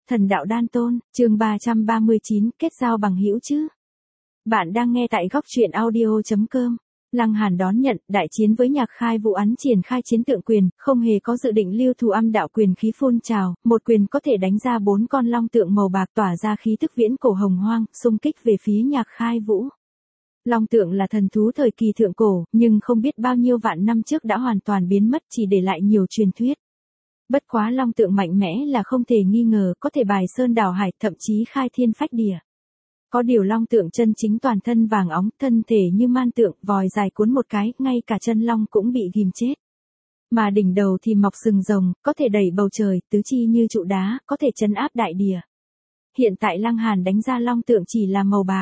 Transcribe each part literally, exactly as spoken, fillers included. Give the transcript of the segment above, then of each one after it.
Thần đạo đan tôn, chương ba trăm ba mươi chín, kết giao bằng hữu chứ. Bạn đang nghe tại góc truyện audio chấm com. Lăng Hàn đón nhận, đại chiến với Nhạc Khai Vũ Ấn triển khai chiến tượng quyền, không hề có dự định lưu thủ âm đạo quyền khí phun trào, một quyền có thể đánh ra bốn con long tượng màu bạc tỏa ra khí tức viễn cổ hồng hoang, xung kích về phía Nhạc Khai Vũ. Long tượng là thần thú thời kỳ thượng cổ, nhưng không biết bao nhiêu vạn năm trước đã hoàn toàn biến mất, chỉ để lại nhiều truyền thuyết. Bất quá long tượng mạnh mẽ là không thể nghi ngờ, có thể bài sơn đảo hải, thậm chí khai thiên phách địa. Có điều long tượng chân chính toàn thân vàng óng, thân thể như man tượng, vòi dài cuốn một cái, ngay cả chân long cũng bị ghim chết. Mà đỉnh đầu thì mọc sừng rồng, có thể đẩy bầu trời, tứ chi như trụ đá, có thể trấn áp đại địa. Hiện tại Lăng Hàn đánh ra long tượng chỉ là màu bạc.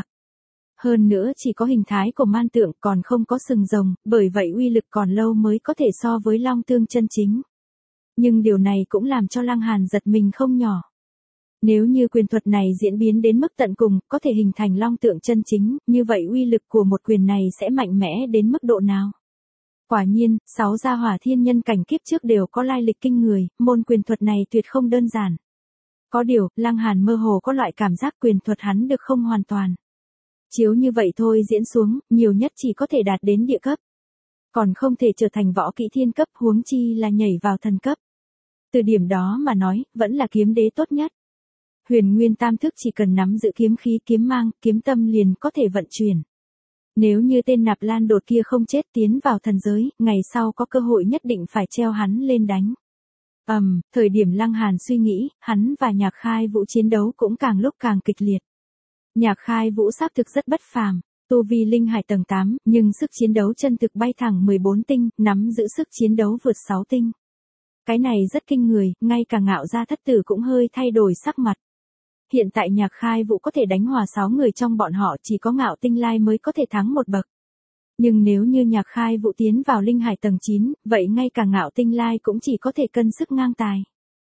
Hơn nữa chỉ có hình thái của man tượng, còn không có sừng rồng, bởi vậy uy lực còn lâu mới có thể so với long tương chân chính. Nhưng điều này cũng làm cho Lăng Hàn giật mình không nhỏ. Nếu như quyền thuật này diễn biến đến mức tận cùng, có thể hình thành long tượng chân chính, như vậy uy lực của một quyền này sẽ mạnh mẽ đến mức độ nào? Quả nhiên, sáu gia hỏa thiên nhân cảnh kiếp trước đều có lai lịch kinh người, môn quyền thuật này tuyệt không đơn giản. Có điều, Lăng Hàn mơ hồ có loại cảm giác quyền thuật hắn được không hoàn toàn. Chiếu như vậy thôi diễn xuống, nhiều nhất chỉ có thể đạt đến địa cấp. Còn không thể trở thành võ kỹ thiên cấp, huống chi là nhảy vào thần cấp. Từ điểm đó mà nói, vẫn là kiếm đế tốt nhất. Huyền Nguyên Tam Thức chỉ cần nắm giữ kiếm khí, kiếm mang, kiếm tâm liền có thể vận chuyển. Nếu như tên Nạp Lan Đột kia không chết tiến vào thần giới, ngày sau có cơ hội nhất định phải treo hắn lên đánh. Ầm, um, thời điểm Lăng Hàn suy nghĩ, hắn và Nhạc Khai Vũ chiến đấu cũng càng lúc càng kịch liệt. Nhạc Khai Vũ xác thực rất bất phàm, tu vi linh hải tầng tám, nhưng sức chiến đấu chân thực bay thẳng mười bốn tinh, nắm giữ sức chiến đấu vượt sáu tinh. Cái này rất kinh người, ngay cả Ngạo Gia Thất Tử cũng hơi thay đổi sắc mặt. Hiện tại Nhạc Khai Vũ có thể đánh hòa sáu người trong bọn họ, chỉ có Ngạo Tinh Lai mới có thể thắng một bậc. Nhưng nếu như Nhạc Khai Vũ tiến vào linh hải tầng chín, vậy ngay cả Ngạo Tinh Lai cũng chỉ có thể cân sức ngang tài.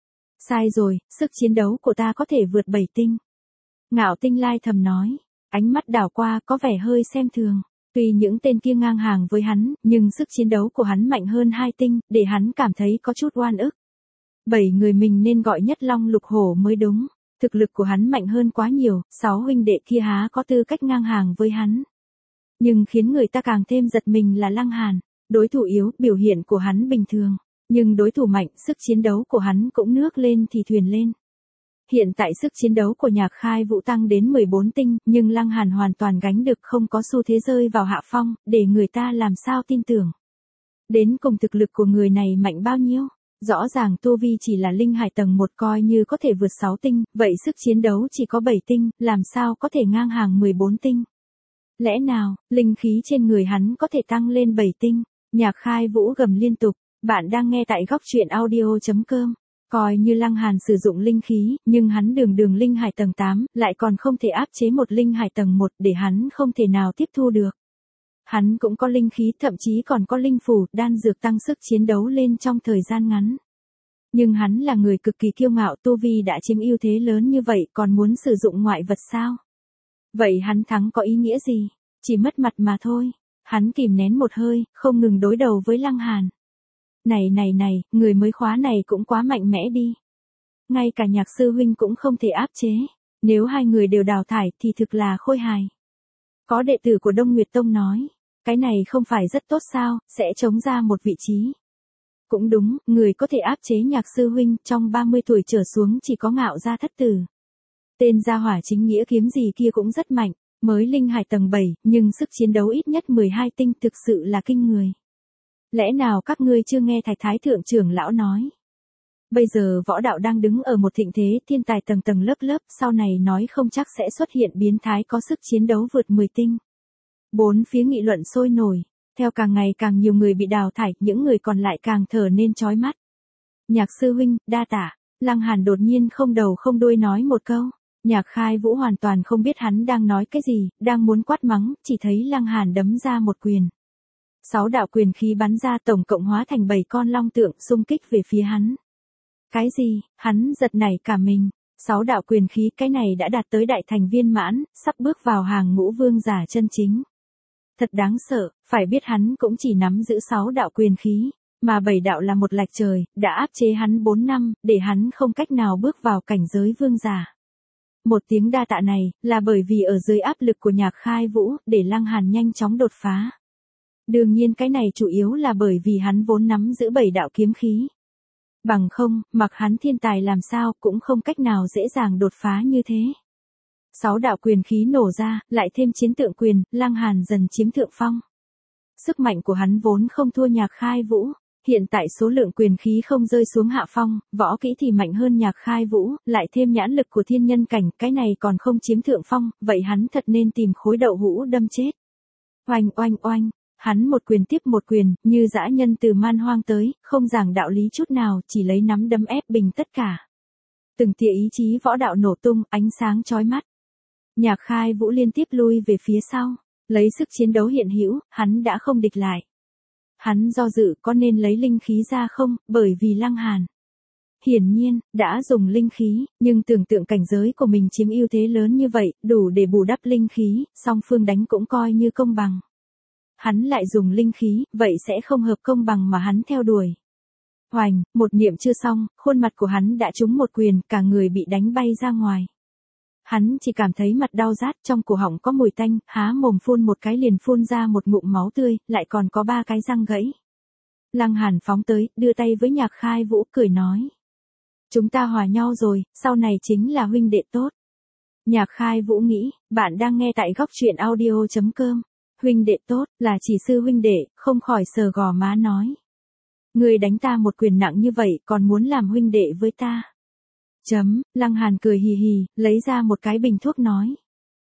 Sai rồi, sức chiến đấu của ta có thể vượt bảy tinh. Ngạo Tinh Lai thầm nói, ánh mắt đảo qua có vẻ hơi xem thường. Tuy những tên kia ngang hàng với hắn, nhưng sức chiến đấu của hắn mạnh hơn hai tinh, để hắn cảm thấy có chút oan ức. Bảy người mình nên gọi nhất Long Lục Hổ mới đúng. Thực lực của hắn mạnh hơn quá nhiều, sáu huynh đệ kia há có tư cách ngang hàng với hắn. Nhưng khiến người ta càng thêm giật mình là Lăng Hàn. Đối thủ yếu, biểu hiện của hắn bình thường. Nhưng đối thủ mạnh, sức chiến đấu của hắn cũng nước lên thì thuyền lên. Hiện tại sức chiến đấu của Nhạc Khai Vũ tăng đến mười bốn tinh, nhưng Lăng Hàn hoàn toàn gánh được, không có xu thế rơi vào hạ phong, để người ta làm sao tin tưởng. Đến cùng thực lực của người này mạnh bao nhiêu? Rõ ràng tu vi chỉ là linh hải tầng một, coi như có thể vượt sáu tinh, vậy sức chiến đấu chỉ có bảy tinh, làm sao có thể ngang hàng mười bốn tinh? Lẽ nào, linh khí trên người hắn có thể tăng lên bảy tinh? Nhạc Khai Vũ gầm liên tục, bạn đang nghe tại góc truyện audio chấm com. Coi như Lăng Hàn sử dụng linh khí, nhưng hắn đường đường linh hải tầng tám, lại còn không thể áp chế một linh hải tầng một, để hắn không thể nào tiếp thu được. Hắn cũng có linh khí, thậm chí còn có linh phủ, đan dược tăng sức chiến đấu lên trong thời gian ngắn. Nhưng hắn là người cực kỳ kiêu ngạo, tu vi đã chiếm ưu thế lớn như vậy, còn muốn sử dụng ngoại vật sao? Vậy hắn thắng có ý nghĩa gì? Chỉ mất mặt mà thôi. Hắn kìm nén một hơi, không ngừng đối đầu với Lăng Hàn. Này này này, người mới khóa này cũng quá mạnh mẽ đi. Ngay cả Nhạc sư huynh cũng không thể áp chế. Nếu hai người đều đào thải thì thực là khôi hài. Có đệ tử của Đông Nguyệt Tông nói, cái này không phải rất tốt sao, sẽ chống ra một vị trí. Cũng đúng, người có thể áp chế Nhạc sư huynh, trong ba mươi tuổi trở xuống chỉ có Ngạo Gia Thất Tử. Tên gia hỏa chính nghĩa kiếm gì kia cũng rất mạnh, mới linh hải tầng bảy, nhưng sức chiến đấu ít nhất mười hai tinh, thực sự là kinh người. Lẽ nào các ngươi chưa nghe Thái Thái Thượng trưởng lão nói? Bây giờ võ đạo đang đứng ở một thịnh thế, thiên tài tầng tầng lớp lớp, sau này nói không chắc sẽ xuất hiện biến thái có sức chiến đấu vượt mười tinh. Bốn phía nghị luận sôi nổi, theo càng ngày càng nhiều người bị đào thải, những người còn lại càng thở nên chói mắt. Nhạc sư huynh, đa tạ. Lăng Hàn đột nhiên không đầu không đuôi nói một câu. Nhạc Khai Vũ hoàn toàn không biết hắn đang nói cái gì, đang muốn quát mắng, chỉ thấy Lăng Hàn đấm ra một quyền. Sáu đạo quyền khí bắn ra, tổng cộng hóa thành bảy con long tượng xung kích về phía hắn. Cái gì? Hắn giật nảy cả mình. Sáu đạo quyền khí, cái này đã đạt tới đại thành viên mãn, sắp bước vào hàng ngũ vương giả chân chính. Thật đáng sợ, phải biết hắn cũng chỉ nắm giữ sáu đạo quyền khí, mà bảy đạo là một lạch trời, đã áp chế hắn bốn năm, để hắn không cách nào bước vào cảnh giới vương giả. Một tiếng đa tạ này, là bởi vì ở dưới áp lực của Nhạc Khai Vũ, để Lăng Hàn nhanh chóng đột phá. Đương nhiên cái này chủ yếu là bởi vì hắn vốn nắm giữ bảy đạo kiếm khí. Bằng không, mặc hắn thiên tài làm sao cũng không cách nào dễ dàng đột phá như thế. Sáu đạo quyền khí nổ ra, lại thêm chiến tượng quyền, Lăng Hàn dần chiếm thượng phong. Sức mạnh của hắn vốn không thua Nhạc Khai Vũ, hiện tại số lượng quyền khí không rơi xuống hạ phong, võ kỹ thì mạnh hơn Nhạc Khai Vũ, lại thêm nhãn lực của thiên nhân cảnh, cái này còn không chiếm thượng phong, vậy hắn thật nên tìm khối đậu hũ đâm chết. Oanh oanh oanh, hắn một quyền tiếp một quyền, như dã nhân từ man hoang tới, không giảng đạo lý chút nào, chỉ lấy nắm đấm ép bình tất cả. Từng tia ý chí võ đạo nổ tung, ánh sáng chói mắt. Nhạc Khai Vũ liên tiếp lui về phía sau, lấy sức chiến đấu hiện hữu, hắn đã không địch lại. Hắn do dự có nên lấy linh khí ra không, bởi vì Lăng Hàn hiển nhiên, đã dùng linh khí, nhưng tưởng tượng cảnh giới của mình chiếm ưu thế lớn như vậy, đủ để bù đắp linh khí, song phương đánh cũng coi như công bằng. Hắn lại dùng linh khí, vậy sẽ không hợp công bằng mà hắn theo đuổi. Hoành, một niệm chưa xong, khuôn mặt của hắn đã trúng một quyền, cả người bị đánh bay ra ngoài. Hắn chỉ cảm thấy mặt đau rát, trong cổ họng có mùi tanh, há mồm phun một cái liền phun ra một ngụm máu tươi, lại còn có ba cái răng gãy. Lăng Hàn phóng tới, đưa tay với Nhạc Khai Vũ, cười nói. Chúng ta hòa nhau rồi, sau này chính là huynh đệ tốt. Nhạc Khai Vũ nghĩ, bạn đang nghe tại góc truyện audio chấm com. Huynh đệ tốt, là chỉ sư huynh đệ, không khỏi sờ gò má nói. Người đánh ta một quyền nặng như vậy, còn muốn làm huynh đệ với ta. Chấm, Lăng Hàn cười hì hì, lấy ra một cái bình thuốc nói.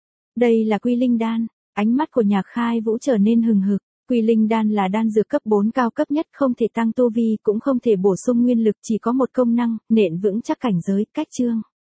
Đây là Quy Linh Đan, ánh mắt của Nhạc Khai Vũ trở nên hừng hực. Quy Linh Đan là đan dược cấp bốn cao cấp nhất, không thể tăng tu vi, cũng không thể bổ sung nguyên lực, chỉ có một công năng, nện vững chắc cảnh giới, cách chương.